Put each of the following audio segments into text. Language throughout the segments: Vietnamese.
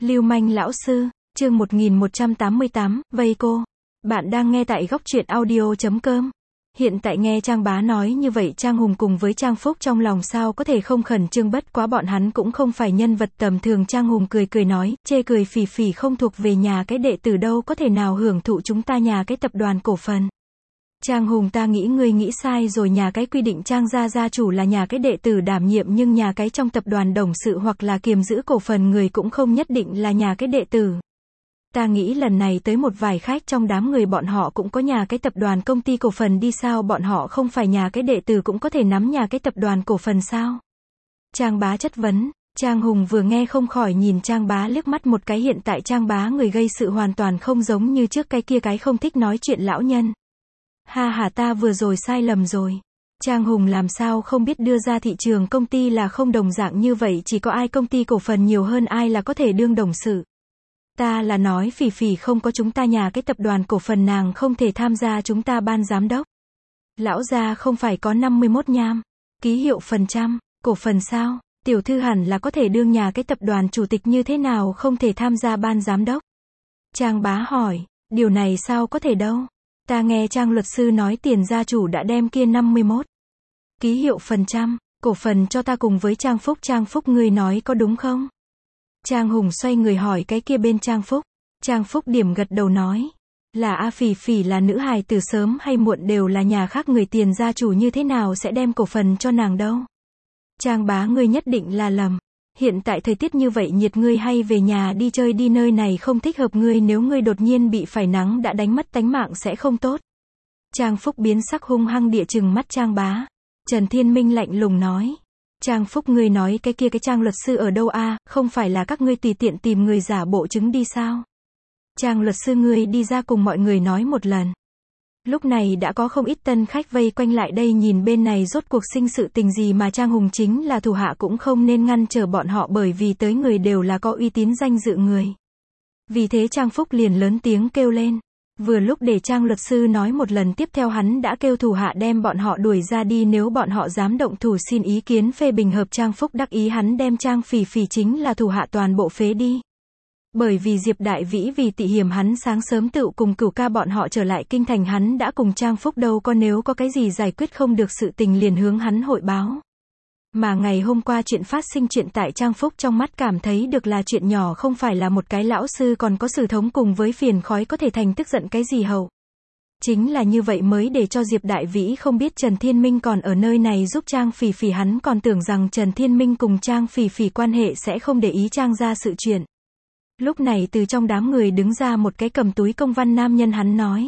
Lưu manh lão sư, chương 1188, vây cô. Bạn đang nghe tại góc truyện audio.com. Hiện tại nghe Trang Bá nói như vậy, Trang Hùng cùng với Trang Phúc trong lòng sao có thể không khẩn trương, bất quá bọn hắn cũng không phải nhân vật tầm thường. Trang Hùng cười cười nói, chê cười phỉ phỉ không thuộc về nhà cái đệ tử đâu có thể nào hưởng thụ chúng ta nhà cái tập đoàn cổ phần. Trang Hùng, ta nghĩ ngươi nghĩ sai rồi, nhà cái quy định Trang gia gia chủ là nhà cái đệ tử đảm nhiệm, nhưng nhà cái trong tập đoàn董sự hoặc là kiềm giữ cổ phần người cũng không nhất định là nhà cái đệ tử. Ta nghĩ lần này tới một vài khách trong đám người bọn họ cũng có nhà cái tập đoàn công ty cổ phần đi, sao bọn họ không phải nhà cái đệ tử cũng có thể nắm nhà cái tập đoàn cổ phần sao? Trang Bá chất vấn. Trang Hùng vừa nghe không khỏi nhìn Trang Bá liếc mắt một cái, hiện tại Trang Bá người gây sự hoàn toàn không giống như trước cái kia cái không thích nói chuyện lão nhân. Ha ha, ta vừa rồi sai lầm rồi. Trang Hùng làm sao không biết đưa ra thị trường công ty là không đồng dạng như vậy, chỉ có ai công ty cổ phần nhiều hơn ai là có thể đương董sự. Ta là nói phỉ phỉ không có chúng ta nhà cái tập đoàn cổ phần nàng không thể tham gia chúng ta ban giám đốc. Lão gia không phải có 51 nham ký hiệu phần trăm cổ phần sao? Tiểu thư hẳn là có thể đương nhà cái tập đoàn chủ tịch, như thế nào không thể tham gia ban giám đốc? Trang Bá hỏi, điều này sao có thể đâu? Ta nghe Trang luật sư nói tiền gia chủ đã đem kia 51 ký hiệu phần trăm cổ phần cho ta cùng với Trang Phúc. Trang Phúc, ngươi nói có đúng không? Trang Hùng xoay người hỏi cái kia bên Trang Phúc. Trang Phúc điểm gật đầu nói, là A phỉ phỉ là nữ hài từ sớm hay muộn đều là nhà khác người, tiền gia chủ như thế nào sẽ đem cổ phần cho nàng đâu? Trang Bá, ngươi nhất định là lầm. Hiện tại thời tiết như vậy nhiệt, ngươi hay về nhà đi chơi đi, nơi này không thích hợp ngươi, nếu ngươi đột nhiên bị phải nắng đã đánh mất tánh mạng sẽ không tốt. Trang Phúc biến sắc hung hăng địa chừng mắt Trang Bá. Trần Thiên Minh lạnh lùng nói, Trang Phúc, ngươi nói cái kia cái Trang luật sư ở đâu a? Không phải là các ngươi tùy tiện tìm người giả bộ chứng đi sao? Trang luật sư, ngươi đi ra cùng mọi người nói một lần. Lúc này đã có không ít tân khách vây quanh lại đây nhìn bên này rốt cuộc sinh sự tình gì, mà Trang Hùng chính là thủ hạ cũng không nên ngăn trở bọn họ, bởi vì tới người đều là có uy tín danh dự người. Vì thế Trang Phúc liền lớn tiếng kêu lên. Vừa lúc để Trang luật sư nói một lần, tiếp theo hắn đã kêu thủ hạ đem bọn họ đuổi ra đi, nếu bọn họ dám động thủ xin ý kiến phê bình hợp. Trang Phúc đắc ý hắn đem Trang phỉ phỉ chính là thủ hạ toàn bộ phế đi. Bởi vì Diệp Đại Vĩ vì tị hiểm hắn sáng sớm tự cùng Cửu Ca bọn họ trở lại kinh thành, hắn đã cùng Trang Phúc đâu có, nếu có cái gì giải quyết không được sự tình liền hướng hắn hội báo. Mà ngày hôm qua chuyện phát sinh, chuyện tại Trang Phúc trong mắt cảm thấy được là chuyện nhỏ, không phải là một cái lão sư còn có sử thống cùng với phiền khói có thể thành tức giận cái gì hậu. Chính là như vậy mới để cho Diệp Đại Vĩ không biết Trần Thiên Minh còn ở nơi này giúp Trang phỉ phỉ, hắn còn tưởng rằng Trần Thiên Minh cùng Trang phỉ phỉ quan hệ sẽ không để ý Trang ra sự chuyện. Lúc này từ trong đám người đứng ra một cái cầm túi công văn nam nhân, hắn nói,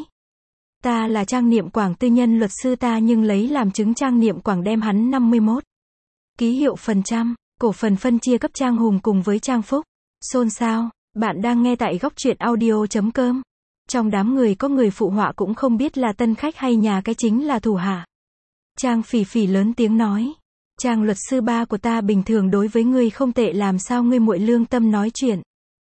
ta là Trang Niệm Quảng, tư nhân luật sư, ta nhưng lấy làm chứng Trang Niệm Quảng đem hắn 51 ký hiệu phần trăm cổ phần phân chia cấp Trang Hùng cùng với Trang Phúc. Xôn xao. Bạn đang nghe tại góc truyện audio.com. Trong đám người có người phụ họa cũng không biết là tân khách hay nhà cái chính là thủ hạ. Trang phỉ phỉ lớn tiếng nói, Trang luật sư, ba của ta bình thường đối với ngươi không tệ, làm sao ngươi muội lương tâm nói chuyện?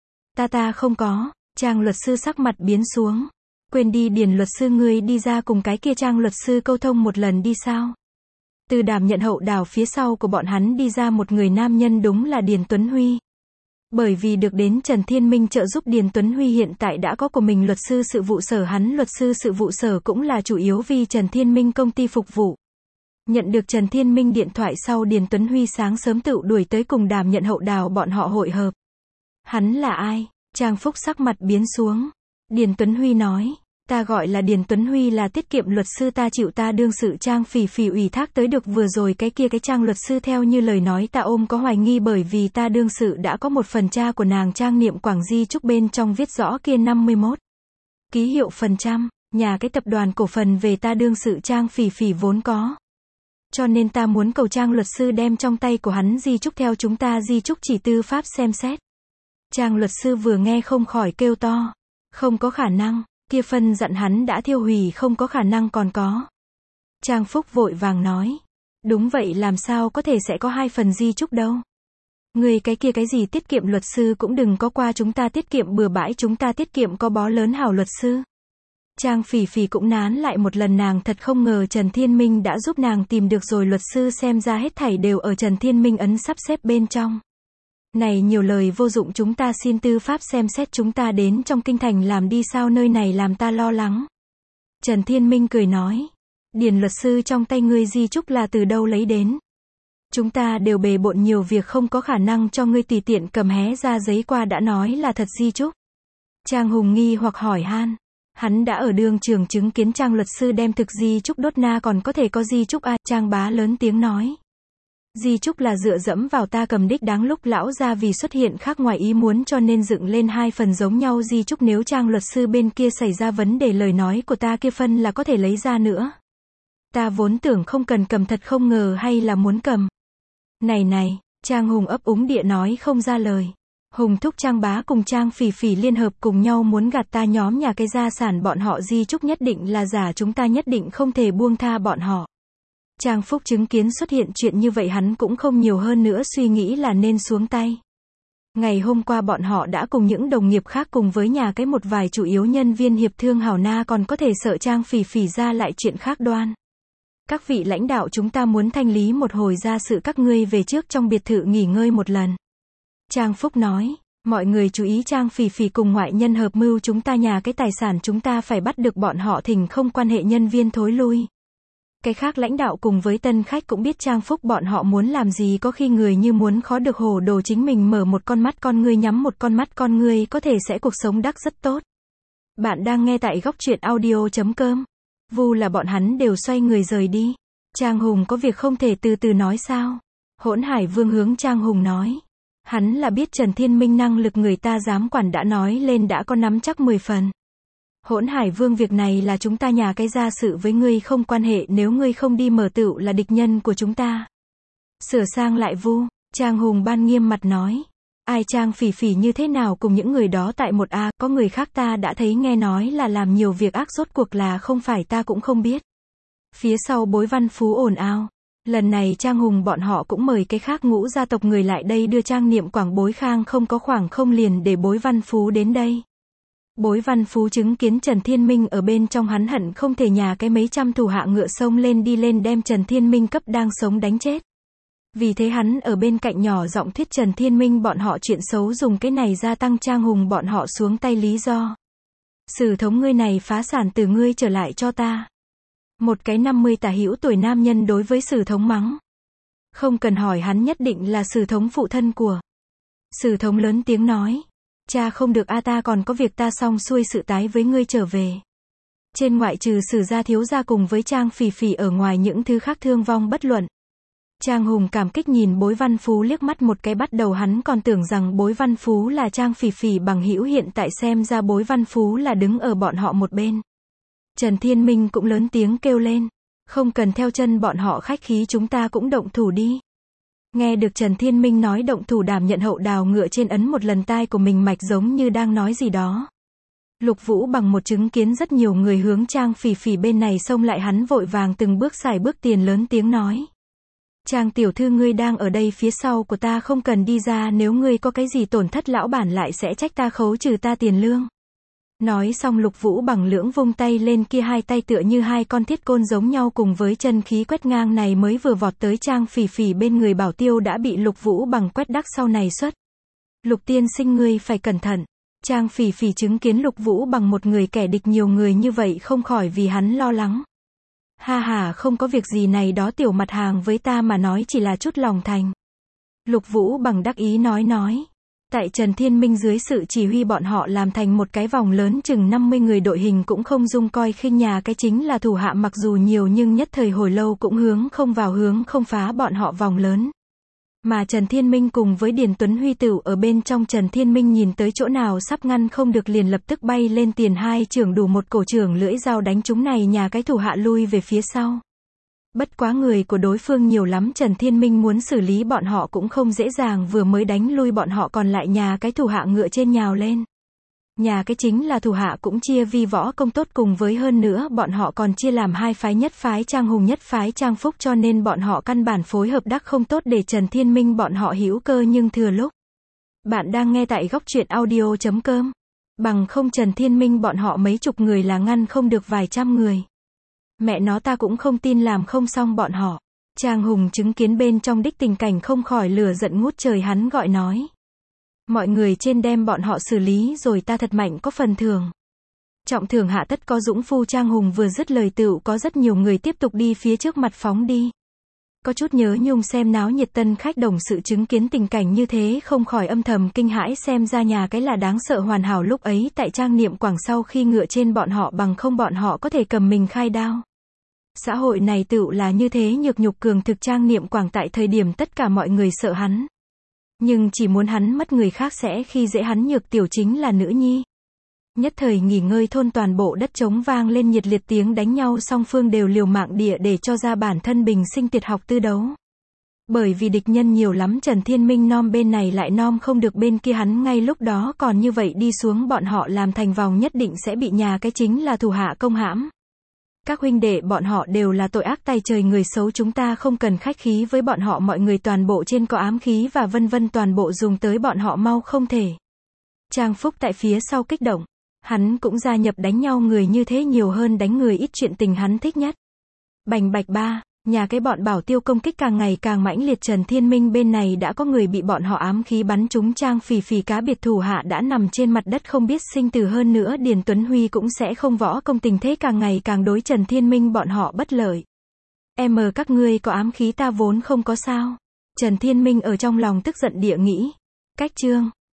Ta không có. Trang luật sư sắc mặt biến xuống. Quên đi, Điền luật sư, ngươi đi ra cùng cái kia Trang luật sư câu thông một lần đi sao? Từ đảm nhận hậu đảo phía sau của bọn hắn đi ra một người nam nhân, đúng là Điền Tuấn Huy. Bởi vì được đến Trần Thiên Minh trợ giúp, Điền Tuấn Huy hiện tại đã có của mình luật sư sự vụ sở, hắn luật sư sự vụ sở cũng là chủ yếu vì Trần Thiên Minh công ty phục vụ. Nhận được Trần Thiên Minh điện thoại sau, Điền Tuấn Huy sáng sớm tự đuổi tới cùng đảm nhận hậu đảo bọn họ hội hợp. Hắn là ai? Trang Phúc sắc mặt biến xuống. Điền Tuấn Huy nói, ta gọi là Điền Tuấn Huy, là tiết kiệm luật sư, ta chịu ta đương sự Trang phỉ phỉ ủy thác tới được, vừa rồi cái kia cái Trang luật sư theo như lời nói ta ôm có hoài nghi, bởi vì ta đương sự đã có một phần cha của nàng Trang Niệm Quảng di chúc bên trong viết rõ kia 51 ký hiệu phần trăm nhà cái tập đoàn cổ phần về ta đương sự Trang phỉ phỉ vốn có. Cho nên ta muốn cầu Trang luật sư đem trong tay của hắn di chúc theo chúng ta di chúc chỉ tư pháp xem xét. Trang luật sư vừa nghe không khỏi kêu to, không có khả năng, kia phân dặn hắn đã thiêu hủy, không có khả năng còn có. Trang Phúc vội vàng nói, đúng vậy, làm sao có thể sẽ có hai phần di chúc đâu. Người cái kia cái gì tiết kiệm luật sư cũng đừng có qua chúng ta tiết kiệm bừa bãi, chúng ta tiết kiệm có bó lớn hảo luật sư. Trang phỉ phỉ cũng nán lại một lần, nàng thật không ngờ Trần Thiên Minh đã giúp nàng tìm được rồi luật sư, xem ra hết thảy đều ở Trần Thiên Minh ấn sắp xếp bên trong. Này nhiều lời vô dụng, chúng ta xin tư pháp xem xét, chúng ta đến trong kinh thành làm đi, sao nơi này làm ta lo lắng. Trần Thiên Minh cười nói. Điền luật sư, trong tay ngươi di chúc là từ đâu lấy đến? Chúng ta đều bề bộn nhiều việc, không có khả năng cho ngươi tùy tiện cầm hé ra giấy qua đã nói là thật di chúc. Trang Hùng nghi hoặc hỏi han. Hắn đã ở đương trường chứng kiến Trang luật sư đem thực di chúc đốt, na còn có thể có di chúc à? Trang Bá lớn tiếng nói. Di chúc là dựa dẫm vào ta cầm đích, đáng lúc lão gia vì xuất hiện khác ngoài ý muốn cho nên dựng lên hai phần giống nhau di chúc, nếu Trang luật sư bên kia xảy ra vấn đề, lời nói của ta kia phân là có thể lấy ra nữa. Ta vốn tưởng không cần cầm, thật không ngờ hay là muốn cầm. Này, Trang Hùng ấp úng địa nói không ra lời. Hùng thúc, Trang Bá cùng Trang Phỉ Phỉ liên hợp cùng nhau muốn gạt ta nhóm nhà cái gia sản bọn họ di chúc nhất định là giả, chúng ta nhất định không thể buông tha bọn họ. Trang Phúc chứng kiến xuất hiện chuyện như vậy, hắn cũng không nhiều hơn nữa suy nghĩ là nên xuống tay. Ngày hôm qua bọn họ đã cùng những đồng nghiệp khác cùng với nhà cái một vài chủ yếu nhân viên hiệp thương hảo, na còn có thể sợ Trang Phỉ Phỉ ra lại chuyện khác đoan. Các vị lãnh đạo, chúng ta muốn thanh lý một hồi ra sự, các ngươi về trước trong biệt thự nghỉ ngơi một lần. Trang Phúc nói, mọi người chú ý, Trang Phỉ Phỉ cùng ngoại nhân hợp mưu chúng ta nhà cái tài sản, chúng ta phải bắt được bọn họ, thỉnh không quan hệ nhân viên thối lui. Cái khác lãnh đạo cùng với tân khách cũng biết Trang Phúc bọn họ muốn làm gì, có khi người như muốn khó được hồ đồ chính mình, mở một con mắt con ngươi nhắm một con mắt con ngươi, có thể sẽ cuộc sống đắc rất tốt. Bạn đang nghe tại góc truyện audio.com. Vu là bọn hắn đều xoay người rời đi. Trang Hùng có việc không thể từ từ nói sao? Hỗn Hải Vương hướng Trang Hùng nói. Hắn là biết Trần Thiên Minh năng lực người ta dám quản, đã nói lên đã có nắm chắc 10 phần. Hỗn Hải Vương, việc này là chúng ta nhà cái gia sự, với ngươi không quan hệ, nếu ngươi không đi mở tựu là địch nhân của chúng ta. Sửa sang lại Vu. Trang Hùng ban nghiêm mặt nói. Ai Trang Phỉ Phỉ như thế nào cùng những người đó tại một A, có người khác ta đã thấy nghe nói là làm nhiều việc ác, rốt cuộc là không phải ta cũng không biết. Phía sau Bối Văn Phú ồn ào. Lần này Trang Hùng bọn họ cũng mời cái khác ngũ gia tộc người lại đây đưa trang niệm quảng, Bối Khang không có khoảng không liền để Bối Văn Phú đến đây. Bối Văn Phú chứng kiến Trần Thiên Minh ở bên trong, hắn hận không thể nhà cái mấy trăm thủ hạ ngựa xông lên đi lên đem Trần Thiên Minh cấp đang sống đánh chết. Vì thế hắn ở bên cạnh nhỏ giọng thuyết Trần Thiên Minh bọn họ chuyện xấu, dùng cái này gia tăng Trang Hùng bọn họ xuống tay lý do. Sử thống, ngươi này phá sản, từ ngươi trở lại cho ta. Một cái 50 tả hữu tuổi nam nhân đối với Sử thống mắng. Không cần hỏi, hắn nhất định là Sử thống phụ thân của. Sử thống lớn tiếng nói. Cha không được a, ta còn có việc, ta xong xuôi sự tái với ngươi trở về. Trên ngoại trừ Sử gia thiếu gia cùng với Trang Phỉ Phỉ ở ngoài, những thứ khác thương vong bất luận. Trang Hùng cảm kích nhìn Bối Văn Phú liếc mắt một cái, bắt đầu hắn còn tưởng rằng Bối Văn Phú là Trang Phỉ Phỉ bằng hữu, hiện tại xem ra Bối Văn Phú là đứng ở bọn họ một bên. Trần Thiên Minh cũng lớn tiếng kêu lên. Không cần theo chân bọn họ khách khí, chúng ta cũng động thủ đi. Nghe được Trần Thiên Minh nói động thủ, đảm nhận hậu đào ngựa trên ấn một lần tai của mình mạch giống như đang nói gì đó. Lục Vũ bằng một chứng kiến rất nhiều người hướng Trang Phỉ Phỉ bên này xông lại, hắn vội vàng từng bước xài bước tiền lớn tiếng nói. Trang tiểu thư, ngươi đang ở đây phía sau của ta, không cần đi ra, nếu ngươi có cái gì tổn thất lão bản lại sẽ trách ta, khấu trừ ta tiền lương. Nói xong Lục Vũ bằng lưỡng vung tay lên, kia hai tay tựa như hai con thiết côn giống nhau, cùng với chân khí quét ngang này mới vừa vọt tới Trang Phỉ Phỉ bên người, Bảo Tiêu đã bị Lục Vũ bằng quét đắc sau này xuất. Lục tiên sinh, ngươi phải cẩn thận. Trang Phỉ Phỉ chứng kiến Lục Vũ bằng một người kẻ địch nhiều người như vậy không khỏi vì hắn lo lắng. Ha ha, không có việc gì, này đó tiểu mặt hàng với ta mà nói chỉ là chút lòng thành. Lục Vũ bằng đắc ý nói. Tại Trần Thiên Minh dưới sự chỉ huy, bọn họ làm thành một cái vòng lớn chừng 50 người, đội hình cũng không dung coi khinh, nhà cái chính là thủ hạ mặc dù nhiều nhưng nhất thời hồi lâu cũng hướng không vào, hướng không phá bọn họ vòng lớn. Mà Trần Thiên Minh cùng với Điền Tuấn Huy tựu ở bên trong. Trần Thiên Minh nhìn tới chỗ nào sắp ngăn không được liền lập tức bay lên tiền, hai trưởng đủ một cổ trưởng lưỡi dao đánh chúng này nhà cái thủ hạ lui về phía sau. Bất quá người của đối phương nhiều lắm, Trần Thiên Minh muốn xử lý bọn họ cũng không dễ dàng, vừa mới đánh lui bọn họ còn lại nhà cái thủ hạ ngựa trên nhào lên. Nhà cái chính là thủ hạ cũng chia vi võ công tốt, cùng với hơn nữa bọn họ còn chia làm hai phái, nhất phái Trang Hùng, nhất phái Trang Phúc, cho nên bọn họ căn bản phối hợp đắc không tốt để Trần Thiên Minh bọn họ hữu cơ nhưng thừa lúc. Bạn đang nghe tại góc truyện audio.com. Bằng không Trần Thiên Minh bọn họ mấy chục người là ngăn không được vài trăm người. Mẹ nó, ta cũng không tin làm không xong bọn họ. Trang Hùng chứng kiến bên trong đích tình cảnh không khỏi lửa giận ngút trời, hắn gọi nói. Mọi người trên đem bọn họ xử lý rồi ta thật mạnh có phần thưởng. Trọng thưởng hạ tất có dũng phu. Trang Hùng vừa dứt lời tựu có rất nhiều người tiếp tục đi phía trước mặt phóng đi. Có chút nhớ nhung xem náo nhiệt tân khách đồng sự chứng kiến tình cảnh như thế không khỏi âm thầm kinh hãi, xem ra nhà cái là đáng sợ hoàn hảo lúc ấy tại Trang Niệm Quảng sau khi ngựa trên bọn họ, bằng không bọn họ có thể cầm mình khai đao. Xã hội này tựu là như thế, nhược nhục cường thực. Trang Niệm Quảng tại thời điểm tất cả mọi người sợ hắn. Nhưng chỉ muốn hắn mất người khác sẽ khi dễ hắn. Nhược tiểu chính là nữ nhi. Nhất thời nghỉ ngơi thôn toàn bộ đất trống vang lên nhiệt liệt tiếng đánh nhau, song phương đều liều mạng địa để cho ra bản thân bình sinh tuyệt học tư đấu. Bởi vì địch nhân nhiều lắm, Trần Thiên Minh nom bên này lại nom không được bên kia, hắn ngay lúc đó còn như vậy đi xuống bọn họ làm thành vòng nhất định sẽ bị nhà cái chính là thủ hạ công hãm. Các huynh đệ bọn họ đều là tội ác tay trời, người xấu, chúng ta không cần khách khí với bọn họ, mọi người toàn bộ trên có ám khí và vân vân toàn bộ dùng tới bọn họ mau không thể. Trang Phúc tại phía sau kích động. Hắn cũng gia nhập đánh nhau, người như thế nhiều hơn đánh người, ít chuyện tình hắn thích nhất. Bành bạch ba, nhà cái bọn bảo tiêu công kích càng ngày càng mãnh liệt. Trần Thiên Minh bên này đã có người bị bọn họ ám khí bắn trúng. Trang Phì Phì cá biệt thủ hạ đã nằm trên mặt đất không biết sinh tử, hơn nữa Điền Tuấn Huy cũng sẽ không võ công, tình thế càng ngày càng đối Trần Thiên Minh bọn họ bất lợi. Các ngươi có ám khí, ta vốn không có sao. Trần Thiên Minh ở trong lòng tức giận địa nghĩ. Cách chương